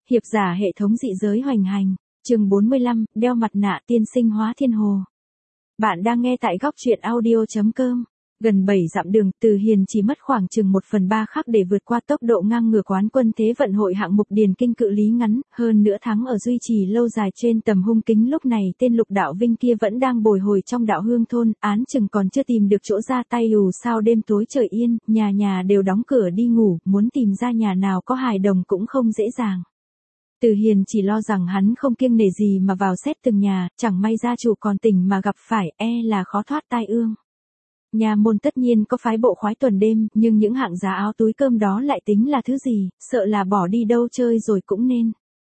Hiệp giả hệ thống dị giới hoành hành, chương 45, đeo mặt nạ tiên sinh hóa thiên hồ. Bạn đang nghe tại góc truyện audio.com. Gần 7 dặm đường, Từ Hiền chỉ mất khoảng chừng 1/3 khắc để vượt qua tốc độ ngang ngửa quán quân thế vận hội hạng mục điền kinh cự lý ngắn, hơn nữa thắng ở duy trì lâu dài trên tầm hung kính. Lúc này tên Lục Đạo Vinh kia vẫn đang bồi hồi trong đạo hương thôn, án chừng còn chưa tìm được chỗ ra tay. Dù sao đêm tối trời yên, nhà nhà đều đóng cửa đi ngủ, muốn tìm ra nhà nào có hài đồng cũng không dễ dàng. Từ Hiền chỉ lo rằng hắn không kiêng nể gì mà vào xét từng nhà, chẳng may gia chủ còn tỉnh mà gặp phải, là khó thoát tai ương. Nhà môn tất nhiên có phái bộ khoái tuần đêm, nhưng những hạng giá áo túi cơm đó lại tính là thứ gì, sợ là bỏ đi đâu chơi rồi cũng nên.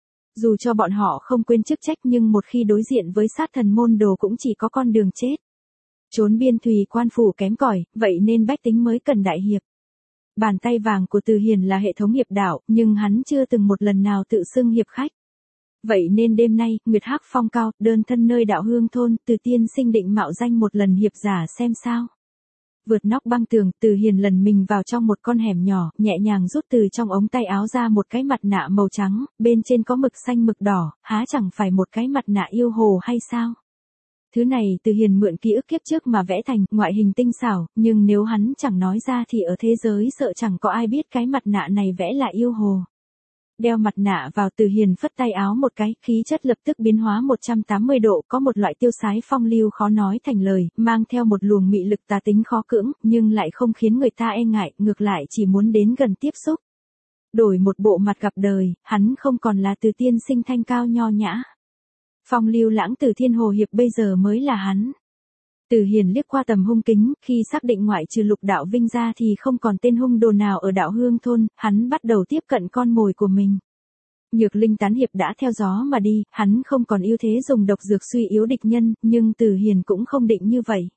Dù cho bọn họ không quên chức trách nhưng một khi đối diện với sát thần môn đồ cũng chỉ có con đường chết. Trốn biên thùy quan phủ kém cỏi, vậy nên bách tính mới cần đại hiệp. Bàn tay vàng của Từ Hiền là hệ thống hiệp đạo, nhưng hắn chưa từng một lần nào tự xưng hiệp khách. Vậy nên đêm nay, nguyệt hắc phong cao, đơn thân nơi đạo hương thôn, Từ tiên sinh định mạo danh một lần hiệp giả xem sao. Vượt nóc băng tường, Từ Hiền lần mình vào trong một con hẻm nhỏ, nhẹ nhàng rút từ trong ống tay áo ra một cái mặt nạ màu trắng, bên trên có mực xanh mực đỏ, há chẳng phải một cái mặt nạ yêu hồ hay sao? Thứ này Từ Hiền mượn ký ức kiếp trước mà vẽ thành, ngoại hình tinh xảo, nhưng nếu hắn chẳng nói ra thì ở thế giới sợ chẳng có ai biết cái mặt nạ này vẽ là yêu hồ. Đeo mặt nạ vào, Từ Hiền phất tay áo một cái, khí chất lập tức biến hóa 180 độ, có một loại tiêu sái phong lưu khó nói thành lời, mang theo một luồng mị lực tà tính khó cưỡng, nhưng lại không khiến người ta e ngại, ngược lại chỉ muốn đến gần tiếp xúc. Đổi một bộ mặt gặp đời, hắn không còn là Từ tiên sinh thanh cao nho nhã. Phong lưu lãng Từ thiên hồ hiệp bây giờ mới là hắn. Từ Hiền liếc qua tầm hung kính, khi xác định ngoại trừ Lục Đạo Vinh ra thì không còn tên hung đồ nào ở đạo hương thôn, hắn bắt đầu tiếp cận con mồi của mình. Nhược linh tán hiệp đã theo gió mà đi, hắn không còn ưu thế dùng độc dược suy yếu địch nhân, nhưng Từ Hiền cũng không định như vậy.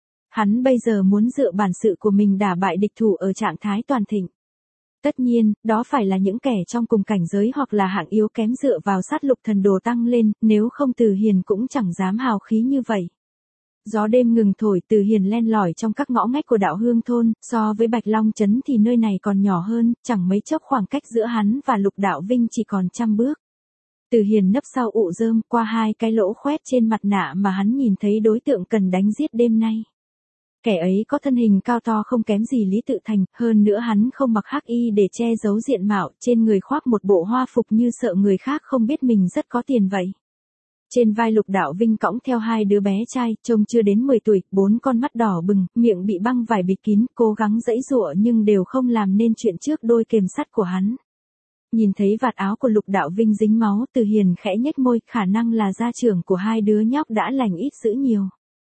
Hắn bây giờ muốn dựa bản sự của mình đả bại địch thủ ở trạng thái toàn thịnh. Tất nhiên, đó phải là những kẻ trong cùng cảnh giới hoặc là hạng yếu kém dựa vào sát lục thần đồ tăng lên, nếu không Từ Hiền cũng chẳng dám hào khí như vậy. Gió đêm ngừng thổi, Từ Hiền len lỏi trong các ngõ ngách của đạo hương thôn, so với Bạch Long Trấn thì nơi này còn nhỏ hơn, chẳng mấy chốc khoảng cách giữa hắn và Lục Đạo Vinh chỉ còn 100 bước. Từ Hiền nấp sau ụ rơm, qua hai cái lỗ khoét trên mặt nạ mà hắn nhìn thấy đối tượng cần đánh giết đêm nay. Kẻ ấy có thân hình cao to không kém gì Lý Tự Thành, hơn nữa hắn không mặc hắc y để che giấu diện mạo, trên người khoác một bộ hoa phục như sợ người khác không biết mình rất có tiền vậy. Trên vai Lục Đạo Vinh cõng theo hai đứa bé trai, trông chưa đến 10 tuổi, 4 con mắt đỏ bừng, miệng bị băng vải bịt kín, cố gắng giãy giụa nhưng đều không làm nên chuyện trước đôi kềm sắt của hắn. Nhìn thấy vạt áo của Lục Đạo Vinh dính máu, Từ Hiền khẽ nhếch môi, khả năng là gia trưởng của hai đứa nhóc đã lành ít dữ nhiều.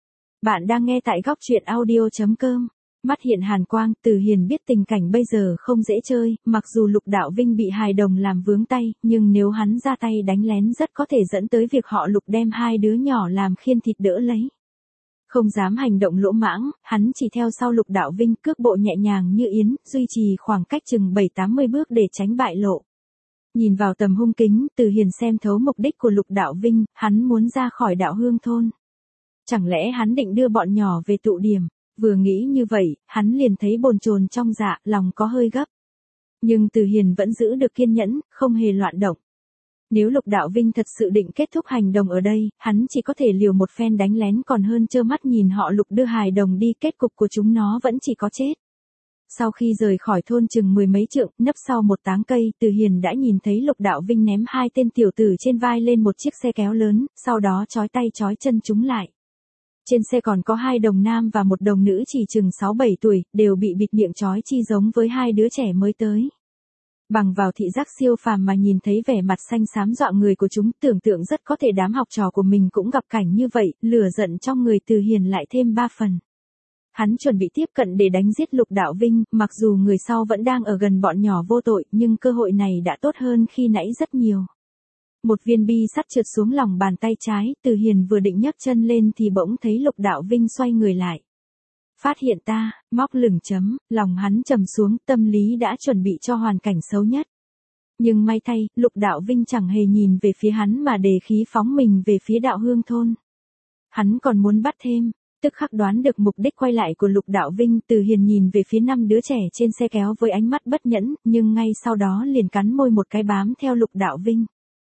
Bạn đang nghe tại góc truyện audio.com. Mắt hiện hàn quang, Từ Hiền biết tình cảnh bây giờ không dễ chơi, mặc dù Lục Đạo Vinh bị hài đồng làm vướng tay, nhưng nếu hắn ra tay đánh lén rất có thể dẫn tới việc họ Lục đem hai đứa nhỏ làm khiên thịt đỡ lấy. Không dám hành động lỗ mãng, hắn chỉ theo sau Lục Đạo Vinh, cước bộ nhẹ nhàng như yến, duy trì khoảng cách chừng 7-80 bước để tránh bại lộ. Nhìn vào tầm hung kính, Từ Hiền xem thấu mục đích của Lục Đạo Vinh, hắn muốn ra khỏi đạo hương thôn. Chẳng lẽ hắn định đưa bọn nhỏ về tụ điểm? Vừa nghĩ như vậy, hắn liền thấy bồn chồn trong dạ, lòng có hơi gấp. Nhưng Từ Hiền vẫn giữ được kiên nhẫn, không hề loạn động. Nếu Lục Đạo Vinh thật sự định kết thúc hành động ở đây, hắn chỉ có thể liều một phen đánh lén còn hơn trơ mắt nhìn họ Lục đưa hài đồng đi, kết cục của chúng nó vẫn chỉ có chết. Sau khi rời khỏi thôn chừng 10 mấy trượng, nấp sau một táng cây, Từ Hiền đã nhìn thấy Lục Đạo Vinh ném hai tên tiểu tử trên vai lên một chiếc xe kéo lớn, sau đó trói tay trói chân chúng lại. Trên xe còn có hai đồng nam và một đồng nữ chỉ chừng 6-7 tuổi, đều bị bịt miệng trói chi giống với hai đứa trẻ mới tới. Bằng vào thị giác siêu phàm mà nhìn thấy vẻ mặt xanh xám dọa người của chúng, tưởng tượng rất có thể đám học trò của mình cũng gặp cảnh như vậy, lửa giận trong người Từ Hiền lại thêm 3 phần. Hắn chuẩn bị tiếp cận để đánh giết Lục Đạo Vinh, mặc dù người sau vẫn đang ở gần bọn nhỏ vô tội, nhưng cơ hội này đã tốt hơn khi nãy rất nhiều. Một viên bi sắt trượt xuống lòng bàn tay trái, Từ Hiền vừa định nhấc chân lên thì bỗng thấy Lục Đạo Vinh xoay người lại. Phát hiện ta, móc lửng chấm, lòng hắn trầm xuống, tâm lý đã chuẩn bị cho hoàn cảnh xấu nhất. Nhưng may thay, Lục Đạo Vinh chẳng hề nhìn về phía hắn mà đề khí phóng mình về phía đạo hương thôn. Hắn còn muốn bắt thêm. Tức khắc đoán được mục đích quay lại của Lục Đạo Vinh, Từ Hiền nhìn về phía 5 đứa trẻ trên xe kéo với ánh mắt bất nhẫn, nhưng ngay sau đó liền cắn môi một cái bám theo Lục Đạo Vinh.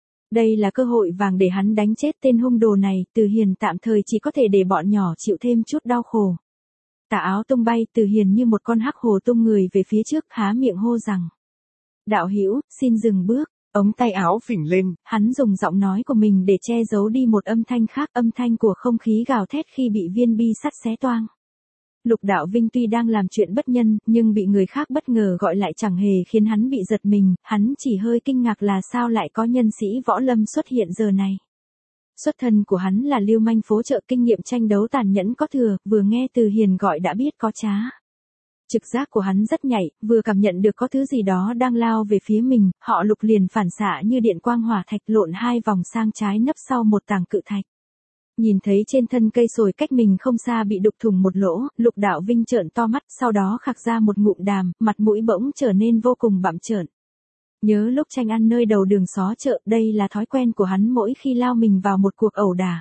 Đây là cơ hội vàng để hắn đánh chết tên hung đồ này, Từ Hiền tạm thời chỉ có thể để bọn nhỏ chịu thêm chút đau khổ. Tà áo tung bay, Từ Hiền như một con hắc hồ tung người về phía trước, há miệng hô rằng: "Đạo hữu, xin dừng bước." Ống tay áo phình lên, hắn dùng giọng nói của mình để che giấu đi một âm thanh khác, âm thanh của không khí gào thét khi bị viên bi sắt xé toang. Lục Đạo Vinh tuy đang làm chuyện bất nhân, nhưng bị người khác bất ngờ gọi lại chẳng hề khiến hắn bị giật mình, hắn chỉ hơi kinh ngạc là sao lại có nhân sĩ võ lâm xuất hiện giờ này. Xuất thân của hắn là lưu manh phố chợ, kinh nghiệm tranh đấu tàn nhẫn có thừa, vừa nghe Từ Hiền gọi đã biết có trá. Trực giác của hắn rất nhạy, vừa cảm nhận được có thứ gì đó đang lao về phía mình, họ Lục liền phản xạ như điện quang hỏa thạch, lộn 2 vòng sang trái nấp sau một tảng cự thạch. Nhìn thấy trên thân cây sồi cách mình không xa bị đục thủng một lỗ, Lục Đạo Vinh trợn to mắt, sau đó khạc ra một ngụm đàm, mặt mũi bỗng trở nên vô cùng bặm trợn. Nhớ lúc tranh ăn nơi đầu đường xó chợ, đây là thói quen của hắn mỗi khi lao mình vào một cuộc ẩu đả.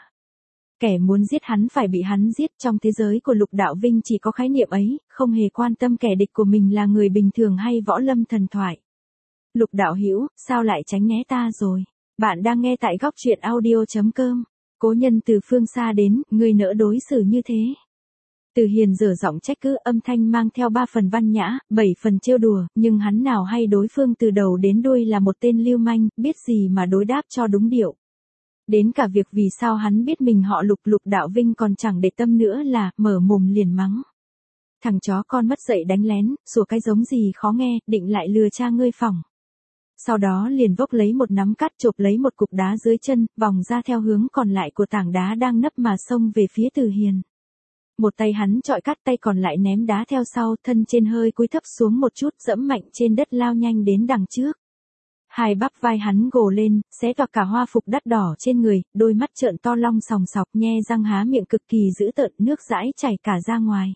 Kẻ muốn giết hắn phải bị hắn giết, trong thế giới của Lục Đạo Vinh chỉ có khái niệm ấy, không hề quan tâm kẻ địch của mình là người bình thường hay võ lâm thần thoại. Lục đạo hữu, sao lại tránh né ta rồi? Bạn đang nghe tại góc truyện audio.com. Cố nhân từ phương xa đến, ngươi nỡ đối xử như thế. Từ Hiền dở giọng trách cứ, âm thanh mang theo 3 phần văn nhã, 7 phần trêu đùa, nhưng hắn nào hay đối phương từ đầu đến đuôi là một tên lưu manh, biết gì mà đối đáp cho đúng điệu. Đến cả việc vì sao hắn biết mình họ Lục, Lục Đạo Vinh còn chẳng để tâm nữa là, mở mồm liền mắng. Thằng chó con mất dậy đánh lén, sủa cái giống gì khó nghe, định lại lừa cha ngươi phỏng. Sau đó liền vốc lấy một nắm cát, chộp lấy một cục đá dưới chân, vòng ra theo hướng còn lại của tảng đá đang nấp mà xông về phía Từ Hiền. Một tay hắn chọi cát, tay còn lại ném đá theo sau, thân trên hơi cúi thấp xuống một chút, dẫm mạnh trên đất lao nhanh đến đằng trước. Hai bắp vai hắn gồ lên, xé toạc cả hoa phục đắt đỏ trên người, đôi mắt trợn to long sòng sọc, nhe răng há miệng cực kỳ dữ tợn, nước dãi chảy cả ra ngoài.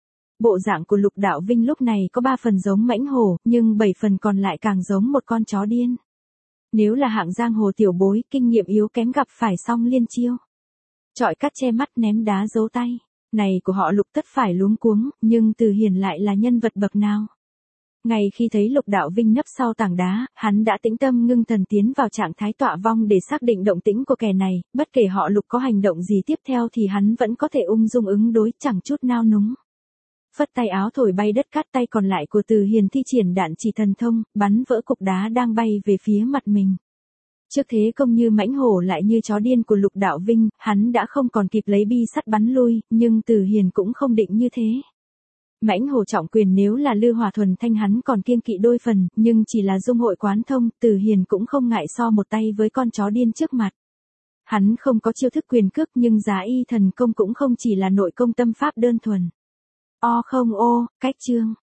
Bộ dạng của Lục Đạo Vinh lúc này có 3 phần giống mãnh hổ, nhưng 7 phần còn lại càng giống một con chó điên. Nếu là hạng giang hồ tiểu bối, kinh nghiệm yếu kém gặp phải xong liên chiêu. Chọi cát che mắt, ném đá giấu tay. Này của họ Lục tất phải luống cuống, nhưng Từ Hiền lại là nhân vật bậc nào? Ngay khi thấy Lục Đạo Vinh nấp sau tảng đá, hắn đã tĩnh tâm ngưng thần tiến vào trạng thái tọa vong để xác định động tĩnh của kẻ này, bất kể họ Lục có hành động gì tiếp theo thì hắn vẫn có thể ung dung ứng đối, chẳng chút nao núng. Phất tay áo thổi bay đất cát, tay còn lại của Từ Hiền thi triển đạn chỉ thần thông, bắn vỡ cục đá đang bay về phía mặt mình. Trước thế công như mãnh hổ lại như chó điên của Lục Đạo Vinh, hắn đã không còn kịp lấy bi sắt bắn lui, nhưng Từ Hiền cũng không định như thế. Mãnh hổ trọng quyền nếu là Lư Hòa Thuần Thanh hắn còn kiêng kỵ đôi phần, nhưng chỉ là dung hội quán thông, Từ Hiền cũng không ngại so một tay với con chó điên trước mặt. Hắn không có chiêu thức quyền cước, nhưng giá y thần công cũng không chỉ là nội công tâm pháp đơn thuần. Cách chương.